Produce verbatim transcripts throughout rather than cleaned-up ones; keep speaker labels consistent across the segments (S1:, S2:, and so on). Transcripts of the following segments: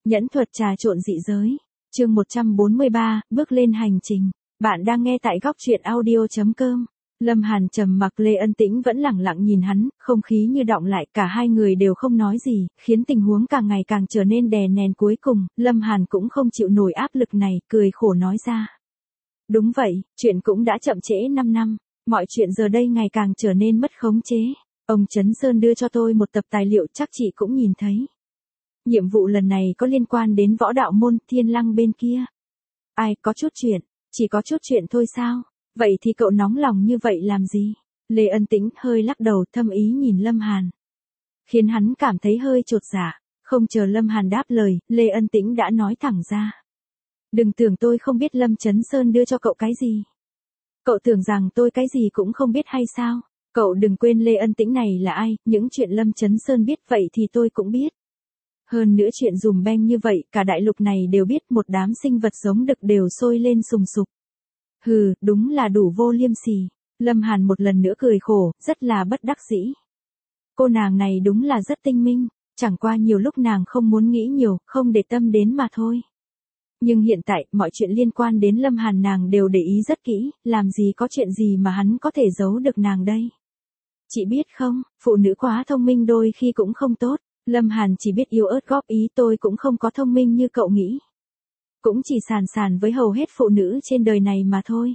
S1: Nhẫn thuật trà trộn dị giới. Chương một trăm bốn mươi ba, bước lên hành trình. Bạn đang nghe tại góc truyện audio chấm com. Lâm Hàn trầm mặc, Lê Ân Tĩnh vẫn lẳng lặng nhìn hắn, không khí như đọng lại, cả hai người đều không nói gì, khiến tình huống càng ngày càng trở nên đè nén. Cuối cùng, Lâm Hàn cũng không chịu nổi áp lực này, cười khổ nói ra. Đúng vậy, chuyện cũng đã chậm trễ năm năm, mọi chuyện giờ đây ngày càng trở nên mất khống chế. Ông Trấn Sơn đưa cho tôi một tập tài liệu, chắc chị cũng nhìn thấy. Nhiệm vụ lần này có liên quan đến võ đạo môn Thiên Lăng bên kia. Ai, có chút chuyện, chỉ có chút chuyện thôi sao? Vậy thì cậu nóng lòng như vậy làm gì? Lê Ân Tĩnh hơi lắc đầu, thâm ý nhìn Lâm Hàn, khiến hắn cảm thấy hơi chột dạ. Không chờ Lâm Hàn đáp lời, Lê Ân Tĩnh đã nói thẳng ra. Đừng tưởng tôi không biết Lâm Trấn Sơn đưa cho cậu cái gì. Cậu tưởng rằng tôi cái gì cũng không biết hay sao? Cậu đừng quên Lê Ân Tĩnh này là ai, những chuyện Lâm Trấn Sơn biết vậy thì tôi cũng biết. Hơn nữa chuyện dùm beng như vậy, cả đại lục này đều biết, một đám sinh vật giống đực đều sôi lên sùng sục. Hừ, đúng là đủ vô liêm sỉ. Lâm Hàn một lần nữa cười khổ, rất là bất đắc dĩ. Cô nàng này đúng là rất tinh minh, chẳng qua nhiều lúc nàng không muốn nghĩ nhiều, không để tâm đến mà thôi. Nhưng hiện tại, mọi chuyện liên quan đến Lâm Hàn nàng đều để ý rất kỹ, làm gì có chuyện gì mà hắn có thể giấu được nàng đây. Chị biết không, phụ nữ quá thông minh đôi khi cũng không tốt. Lâm Hàn chỉ biết yếu ớt góp ý, tôi cũng không có thông minh như cậu nghĩ. Cũng chỉ sàn sàn với hầu hết phụ nữ trên đời này mà thôi.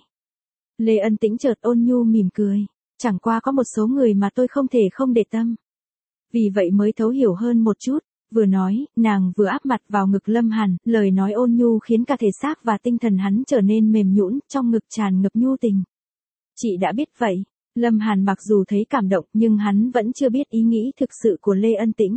S1: Lê Ân Tĩnh chợt ôn nhu mỉm cười. Chẳng qua có một số người mà tôi không thể không để tâm. Vì vậy mới thấu hiểu hơn một chút. Vừa nói, nàng vừa áp mặt vào ngực Lâm Hàn, lời nói ôn nhu khiến cả thể xác và tinh thần hắn trở nên mềm nhũn, trong ngực tràn ngập nhu tình. Chị đã biết vậy. Lâm Hàn mặc dù thấy cảm động nhưng hắn vẫn chưa biết ý nghĩ thực sự của Lê Ân Tĩnh.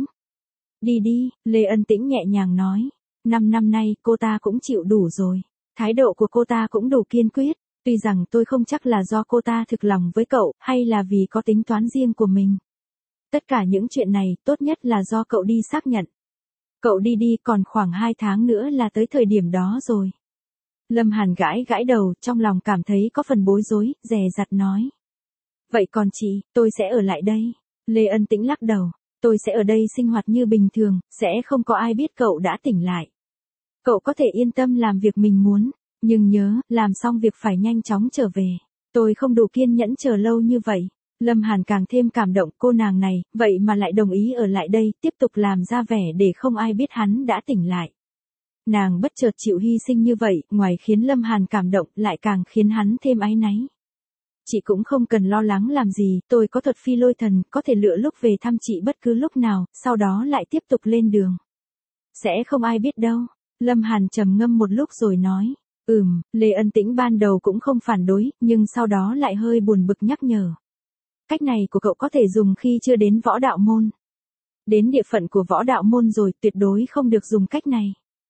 S1: Đi đi, Lê Ân Tĩnh nhẹ nhàng nói. Năm năm nay, cô ta cũng chịu đủ rồi. Thái độ của cô ta cũng đủ kiên quyết. Tuy rằng tôi không chắc là do cô ta thực lòng với cậu, hay là vì có tính toán riêng của mình. Tất cả những chuyện này, tốt nhất là do cậu đi xác nhận. Cậu đi đi, còn khoảng hai tháng nữa là tới thời điểm đó rồi. Lâm Hàn gãi gãi đầu, trong lòng cảm thấy có phần bối rối, dè dặt nói. Vậy còn chị, tôi sẽ ở lại đây. Lê Ân Tĩnh lắc đầu. Tôi sẽ ở đây sinh hoạt như bình thường, sẽ không có ai biết cậu đã tỉnh lại. Cậu có thể yên tâm làm việc mình muốn, nhưng nhớ, làm xong việc phải nhanh chóng trở về. Tôi không đủ kiên nhẫn chờ lâu như vậy. Lâm Hàn càng thêm cảm động, cô nàng này, vậy mà lại đồng ý ở lại đây, tiếp tục làm ra vẻ để không ai biết hắn đã tỉnh lại. Nàng bất chợt chịu hy sinh như vậy, ngoài khiến Lâm Hàn cảm động, lại càng khiến hắn thêm áy náy. Chị cũng không cần lo lắng làm gì, tôi có thuật phi lôi thần, có thể lựa lúc về thăm chị bất cứ lúc nào, sau đó lại tiếp tục lên đường. Sẽ không ai biết đâu. Lâm Hàn trầm ngâm một lúc rồi nói. Ừm, Lê Ân Tĩnh ban đầu cũng không phản đối, nhưng sau đó lại hơi buồn bực nhắc nhở. Cách này của cậu có thể dùng khi chưa đến võ đạo môn. Đến địa phận của võ đạo môn rồi, tuyệt đối không được dùng cách này.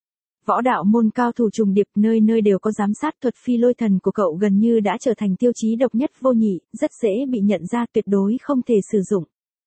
S1: Võ đạo môn cao thủ trùng điệp, nơi nơi đều có giám sát, thuật phi lôi thần của cậu gần như đã trở thành tiêu chí độc nhất vô nhị, rất dễ bị nhận ra, tuyệt đối không thể sử dụng.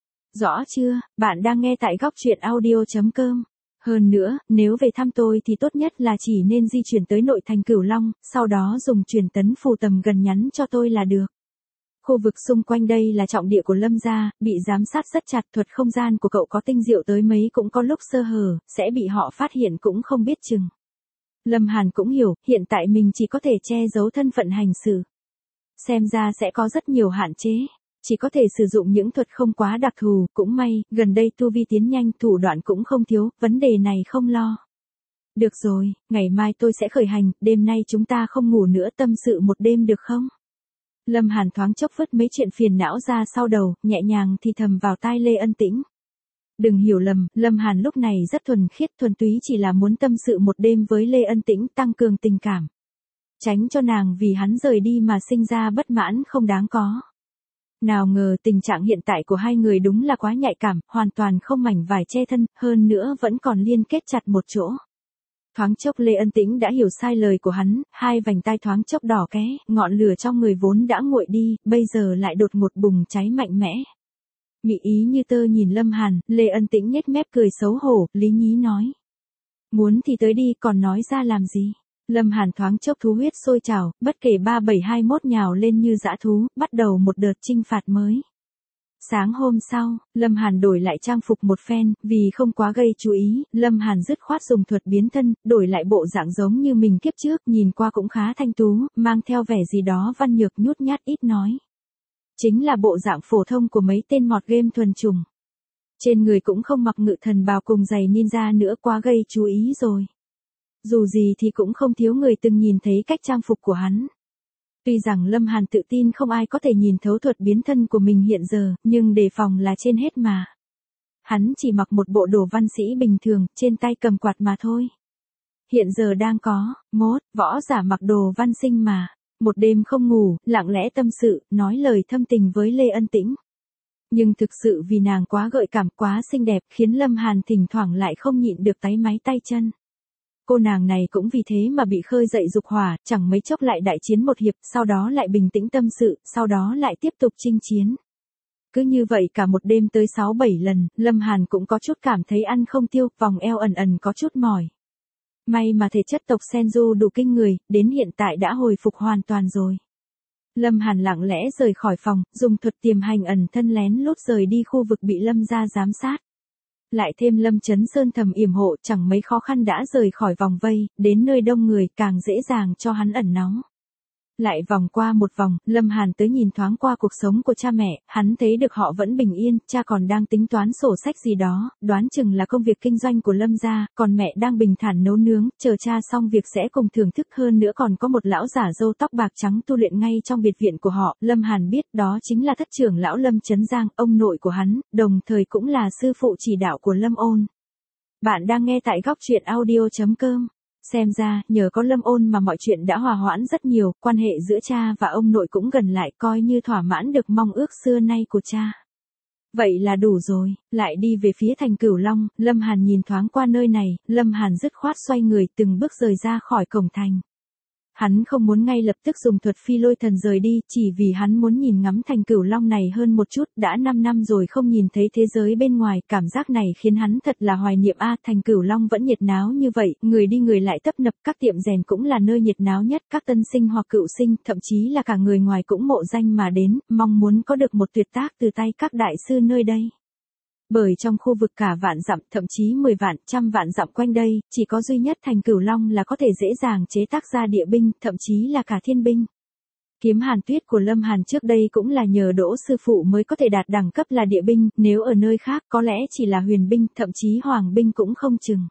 S1: Rõ chưa, bạn đang nghe tại góc truyện audio chấm com. Hơn nữa, nếu về thăm tôi thì tốt nhất là chỉ nên di chuyển tới nội thành Cửu Long, sau đó dùng truyền tấn phù tầm gần nhắn cho tôi là được. Khu vực xung quanh đây là trọng địa của Lâm gia, bị giám sát rất chặt, thuật không gian của cậu có tinh diệu tới mấy cũng có lúc sơ hở, sẽ bị họ phát hiện cũng không biết chừng. Lâm Hàn cũng hiểu, hiện tại mình chỉ có thể che giấu thân phận hành sự. Xem ra sẽ có rất nhiều hạn chế, chỉ có thể sử dụng những thuật không quá đặc thù, cũng may, gần đây tu vi tiến nhanh, thủ đoạn cũng không thiếu, vấn đề này không lo. Được rồi, ngày mai tôi sẽ khởi hành, đêm nay chúng ta không ngủ nữa, tâm sự một đêm được không? Lâm Hàn thoáng chốc vứt mấy chuyện phiền não ra sau đầu, nhẹ nhàng thì thầm vào tai Lê Ân Tĩnh. Đừng hiểu lầm, Lâm Hàn lúc này rất thuần khiết, thuần túy chỉ là muốn tâm sự một đêm với Lê Ân Tĩnh, tăng cường tình cảm. Tránh cho nàng vì hắn rời đi mà sinh ra bất mãn không đáng có. Nào ngờ tình trạng hiện tại của hai người đúng là quá nhạy cảm, hoàn toàn không mảnh vải che thân, hơn nữa vẫn còn liên kết chặt một chỗ. Thoáng chốc Lê Ân Tĩnh đã hiểu sai lời của hắn, hai vành tai thoáng chốc đỏ ké, ngọn lửa trong người vốn đã nguội đi, bây giờ lại đột ngột bùng cháy mạnh mẽ. Mị ý như tơ nhìn Lâm Hàn, Lê Ân Tĩnh nhếch mép cười xấu hổ, lý nhí nói. Muốn thì tới đi, còn nói ra làm gì? Lâm Hàn thoáng chốc thú huyết sôi trào, bất kể ba bảy hai mốt nhào lên như dã thú, bắt đầu một đợt chinh phạt mới. Sáng hôm sau, Lâm Hàn đổi lại trang phục một phen, vì không quá gây chú ý, Lâm Hàn dứt khoát dùng thuật biến thân, đổi lại bộ dạng giống như mình kiếp trước, nhìn qua cũng khá thanh tú, mang theo vẻ gì đó văn nhược nhút nhát ít nói. Chính là bộ dạng phổ thông của mấy tên mọt game thuần chủng. Trên người cũng không mặc ngự thần bào cùng giày ninja nữa, quá gây chú ý rồi. Dù gì thì cũng không thiếu người từng nhìn thấy cách trang phục của hắn. Tuy rằng Lâm Hàn tự tin không ai có thể nhìn thấu thuật biến thân của mình hiện giờ, nhưng đề phòng là trên hết mà. Hắn chỉ mặc một bộ đồ văn sĩ bình thường, trên tay cầm quạt mà thôi. Hiện giờ đang có, mốt, võ giả mặc đồ văn sinh mà. Một đêm không ngủ, lặng lẽ tâm sự, nói lời thâm tình với Lê Ân Tĩnh. Nhưng thực sự vì nàng quá gợi cảm, quá xinh đẹp, khiến Lâm Hàn thỉnh thoảng lại không nhịn được táy máy tay chân. Cô nàng này cũng vì thế mà bị khơi dậy dục hỏa, chẳng mấy chốc lại đại chiến một hiệp, sau đó lại bình tĩnh tâm sự, sau đó lại tiếp tục chinh chiến. Cứ như vậy cả một đêm tới sáu bảy lần, Lâm Hàn cũng có chút cảm thấy ăn không tiêu, vòng eo ẩn ẩn có chút mỏi. May mà thể chất tộc Senju đủ kinh người, đến hiện tại đã hồi phục hoàn toàn rồi. Lâm Hàn lặng lẽ rời khỏi phòng, dùng thuật tiềm hành ẩn thân lén lút rời đi khu vực bị Lâm gia giám sát. Lại thêm Lâm Chấn Sơn thầm yểm hộ, chẳng mấy khó khăn đã rời khỏi vòng vây, đến nơi đông người càng dễ dàng cho hắn ẩn náu. Lại vòng qua một vòng, Lâm Hàn tới nhìn thoáng qua cuộc sống của cha mẹ, hắn thấy được họ vẫn bình yên, cha còn đang tính toán sổ sách gì đó, đoán chừng là công việc kinh doanh của Lâm gia, còn mẹ đang bình thản nấu nướng, chờ cha xong việc sẽ cùng thưởng thức. Hơn nữa còn có một lão giả râu tóc bạc trắng tu luyện ngay trong biệt viện của họ, Lâm Hàn biết đó chính là thất trưởng lão Lâm Chấn Giang, ông nội của hắn, đồng thời cũng là sư phụ chỉ đạo của Lâm Ôn. Bạn đang nghe tại góc truyện audio chấm com. Xem ra, nhờ có Lâm Ôn mà mọi chuyện đã hòa hoãn rất nhiều, quan hệ giữa cha và ông nội cũng gần lại, coi như thỏa mãn được mong ước xưa nay của cha. Vậy là đủ rồi, lại đi về phía thành Cửu Long, Lâm Hàn nhìn thoáng qua nơi này, Lâm Hàn dứt khoát xoay người từng bước rời ra khỏi cổng thành. Hắn không muốn ngay lập tức dùng thuật phi lôi thần rời đi, chỉ vì hắn muốn nhìn ngắm thành Cửu Long này hơn một chút, đã năm năm rồi không nhìn thấy thế giới bên ngoài, cảm giác này khiến hắn thật là hoài niệm a. Thành Cửu Long vẫn nhiệt náo như vậy, người đi người lại tấp nập, các tiệm rèn cũng là nơi nhiệt náo nhất, các tân sinh hoặc cựu sinh, thậm chí là cả người ngoài cũng mộ danh mà đến, mong muốn có được một tuyệt tác từ tay các đại sư nơi đây. Bởi trong khu vực cả vạn dặm, thậm chí mười vạn, trăm vạn dặm quanh đây, chỉ có duy nhất thành Cửu Long là có thể dễ dàng chế tác ra địa binh, thậm chí là cả thiên binh. Kiếm Hàn Tuyết của Lâm Hàn trước đây cũng là nhờ Đỗ sư phụ mới có thể đạt đẳng cấp là địa binh, nếu ở nơi khác có lẽ chỉ là huyền binh, thậm chí hoàng binh cũng không chừng.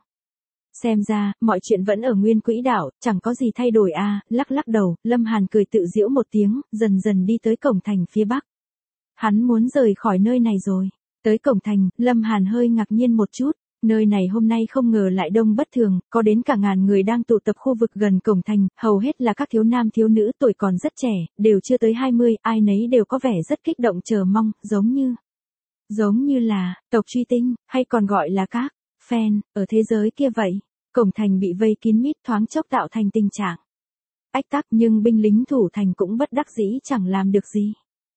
S1: Xem ra, mọi chuyện vẫn ở nguyên quỹ đạo, chẳng có gì thay đổi a. À, lắc lắc đầu, Lâm Hàn cười tự giễu một tiếng, dần dần đi tới cổng thành phía bắc. Hắn muốn rời khỏi nơi này rồi. Tới cổng thành, Lâm Hàn hơi ngạc nhiên một chút, nơi này hôm nay không ngờ lại đông bất thường, có đến cả ngàn người đang tụ tập khu vực gần cổng thành, hầu hết là các thiếu nam thiếu nữ tuổi còn rất trẻ, đều chưa tới hai mươi, ai nấy đều có vẻ rất kích động chờ mong, giống như, giống như là, tộc truy tinh, hay còn gọi là các fan, ở thế giới kia vậy. Cổng thành bị vây kín mít thoáng chốc tạo thành tình trạng ách tắc, nhưng binh lính thủ thành cũng bất đắc dĩ chẳng làm được gì.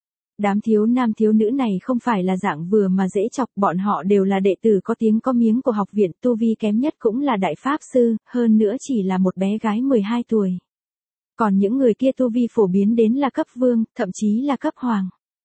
S1: Đám thiếu nam thiếu nữ này không phải là dạng vừa mà dễ chọc, bọn họ đều là đệ tử có tiếng có miếng của học viện, tu vi kém nhất cũng là đại pháp sư, hơn nữa chỉ là một bé gái mười hai tuổi. Còn những người kia tu vi phổ biến đến là cấp vương, thậm chí là cấp hoàng.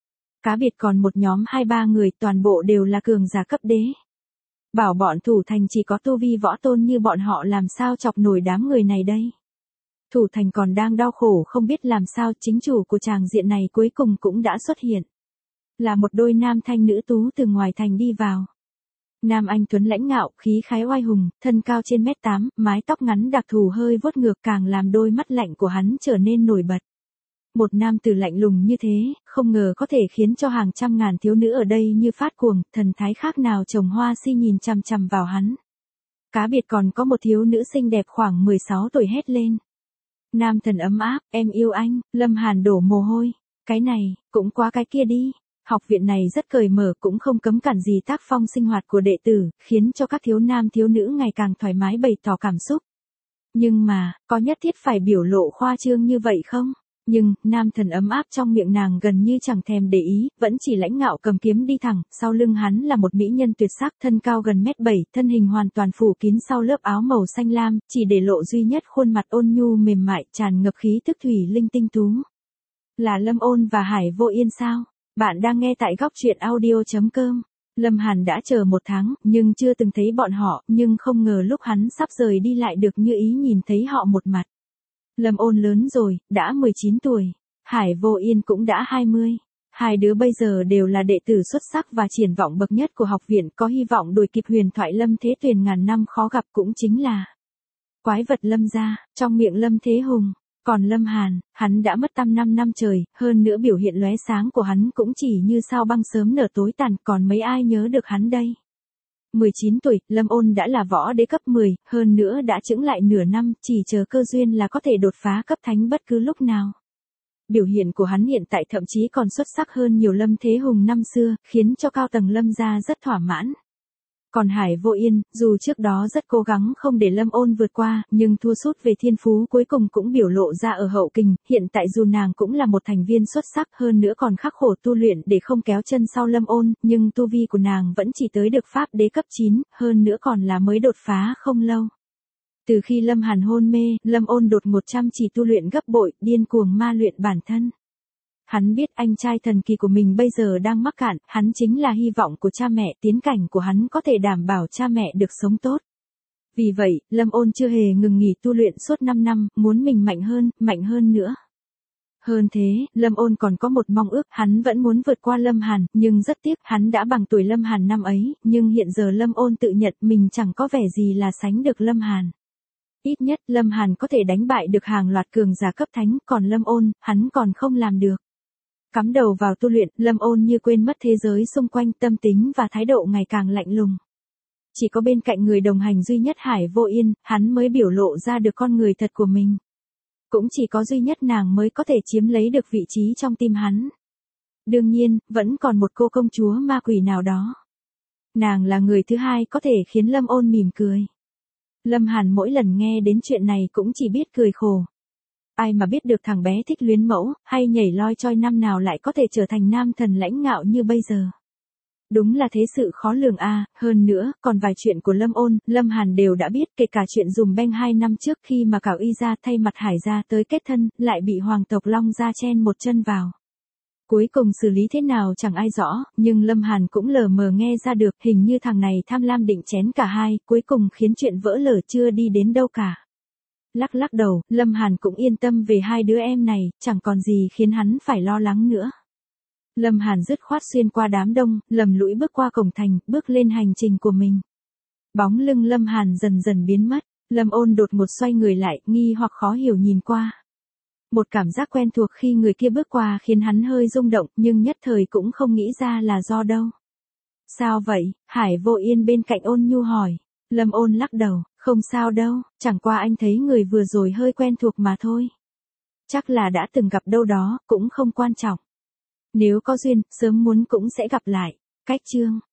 S1: Cá biệt còn một nhóm hai ba người, toàn bộ đều là cường giả cấp đế. Bảo bọn thủ thành chỉ có tu vi võ tôn như bọn họ làm sao chọc nổi đám người này đây. Thủ thành còn đang đau khổ không biết làm sao, chính chủ của tràng diện này cuối cùng cũng đã xuất hiện. Là một đôi nam thanh nữ tú từ ngoài thành đi vào. Nam anh tuấn lãnh ngạo, khí khái oai hùng, thân cao trên mét tám, mái tóc ngắn đặc thù hơi vuốt ngược càng làm đôi mắt lạnh của hắn trở nên nổi bật. Một nam tử lạnh lùng như thế, không ngờ có thể khiến cho hàng trăm ngàn thiếu nữ ở đây như phát cuồng, thần thái khác nào trồng hoa si nhìn chằm chằm vào hắn. Cá biệt còn có một thiếu nữ xinh đẹp khoảng mười sáu tuổi hét lên. Nam thần ấm áp, em yêu anh. Lâm Hàn đổ mồ hôi. Cái này, cũng quá cái kia đi. Học viện này rất cởi mở, cũng không cấm cản gì tác phong sinh hoạt của đệ tử, khiến cho các thiếu nam thiếu nữ ngày càng thoải mái bày tỏ cảm xúc. Nhưng mà, có nhất thiết phải biểu lộ khoa trương như vậy không? Nhưng, nam thần ấm áp trong miệng nàng gần như chẳng thèm để ý, vẫn chỉ lãnh ngạo cầm kiếm đi thẳng, sau lưng hắn là một mỹ nhân tuyệt sắc, thân cao gần mét bảy, thân hình hoàn toàn phủ kín sau lớp áo màu xanh lam, chỉ để lộ duy nhất khuôn mặt ôn nhu mềm mại, tràn ngập khí tức thủy linh tinh tú. Là Lâm Ôn và Hải Vô Yên sao? Bạn đang nghe tại góc chuyện audio chấm com. Lâm Hàn đã chờ một tháng, nhưng chưa từng thấy bọn họ, nhưng không ngờ lúc hắn sắp rời đi lại được như ý nhìn thấy họ một mặt. Lâm Ôn lớn rồi, đã mười chín tuổi. Hải Vô Yên cũng đã hai mươi. Hai đứa bây giờ đều là đệ tử xuất sắc và triển vọng bậc nhất của học viện, có hy vọng đuổi kịp huyền thoại Lâm Thế Tuyền ngàn năm khó gặp, cũng chính là quái vật Lâm gia, trong miệng Lâm Thế Hùng. Còn Lâm Hàn, hắn đã mất tăm năm năm trời, hơn nữa biểu hiện lóe sáng của hắn cũng chỉ như sao băng sớm nở tối tàn, còn mấy ai nhớ được hắn đây. mười chín tuổi, Lâm Ôn đã là võ đế cấp mười, hơn nữa đã chững lại nửa năm, chỉ chờ cơ duyên là có thể đột phá cấp thánh bất cứ lúc nào. Biểu hiện của hắn hiện tại thậm chí còn xuất sắc hơn nhiều Lâm Thế Hùng năm xưa, khiến cho cao tầng Lâm gia rất thỏa mãn. Còn Hải Vô Yên, dù trước đó rất cố gắng không để Lâm Ôn vượt qua, nhưng thua sút về thiên phú cuối cùng cũng biểu lộ ra ở hậu kình, hiện tại dù nàng cũng là một thành viên xuất sắc hơn nữa còn khắc khổ tu luyện để không kéo chân sau Lâm Ôn, nhưng tu vi của nàng vẫn chỉ tới được pháp đế cấp chín, hơn nữa còn là mới đột phá không lâu. Từ khi Lâm Hàn hôn mê, Lâm Ôn đột ngột chăm chỉ tu luyện gấp bội, điên cuồng ma luyện bản thân. Hắn biết anh trai thần kỳ của mình bây giờ đang mắc cạn, hắn chính là hy vọng của cha mẹ, tiến cảnh của hắn có thể đảm bảo cha mẹ được sống tốt. Vì vậy, Lâm Ôn chưa hề ngừng nghỉ tu luyện suốt năm năm, muốn mình mạnh hơn, mạnh hơn nữa. Hơn thế, Lâm Ôn còn có một mong ước, hắn vẫn muốn vượt qua Lâm Hàn, nhưng rất tiếc, hắn đã bằng tuổi Lâm Hàn năm ấy, nhưng hiện giờ Lâm Ôn tự nhận mình chẳng có vẻ gì là sánh được Lâm Hàn. Ít nhất, Lâm Hàn có thể đánh bại được hàng loạt cường giả cấp thánh, còn Lâm Ôn, hắn còn không làm được. Cắm đầu vào tu luyện, Lâm Ôn như quên mất thế giới xung quanh, tâm tính và thái độ ngày càng lạnh lùng. Chỉ có bên cạnh người đồng hành duy nhất Hải Vô Yên, hắn mới biểu lộ ra được con người thật của mình. Cũng chỉ có duy nhất nàng mới có thể chiếm lấy được vị trí trong tim hắn. Đương nhiên, vẫn còn một cô công chúa ma quỷ nào đó. Nàng là người thứ hai có thể khiến Lâm Ôn mỉm cười. Lâm Hàn mỗi lần nghe đến chuyện này cũng chỉ biết cười khổ. Ai mà biết được thằng bé thích luyến mẫu, hay nhảy loi choi năm nào lại có thể trở thành nam thần lãnh ngạo như bây giờ. Đúng là thế sự khó lường a. À, hơn nữa, còn vài chuyện của Lâm Ôn, Lâm Hàn đều đã biết, kể cả chuyện dùm beng hai năm trước khi mà Cảo Y gia thay mặt Hải gia tới kết thân, lại bị hoàng tộc Long gia chen một chân vào. Cuối cùng xử lý thế nào chẳng ai rõ, nhưng Lâm Hàn cũng lờ mờ nghe ra được, hình như thằng này tham lam định chén cả hai, cuối cùng khiến chuyện vỡ lở chưa đi đến đâu cả. Lắc lắc đầu, Lâm Hàn cũng yên tâm về hai đứa em này, chẳng còn gì khiến hắn phải lo lắng nữa. Lâm Hàn dứt khoát xuyên qua đám đông, lầm lũi bước qua cổng thành, bước lên hành trình của mình. Bóng lưng Lâm Hàn dần dần biến mất, Lâm Ôn đột ngột xoay người lại, nghi hoặc khó hiểu nhìn qua. Một cảm giác quen thuộc khi người kia bước qua khiến hắn hơi rung động, nhưng nhất thời cũng không nghĩ ra là do đâu. Sao vậy? Hải Vô Yên bên cạnh Ôn Nhu hỏi. Lâm Ôn lắc đầu, không sao đâu, chẳng qua anh thấy người vừa rồi hơi quen thuộc mà thôi. Chắc là đã từng gặp đâu đó, cũng không quan trọng. Nếu có duyên, sớm muốn cũng sẽ gặp lại. Cách chương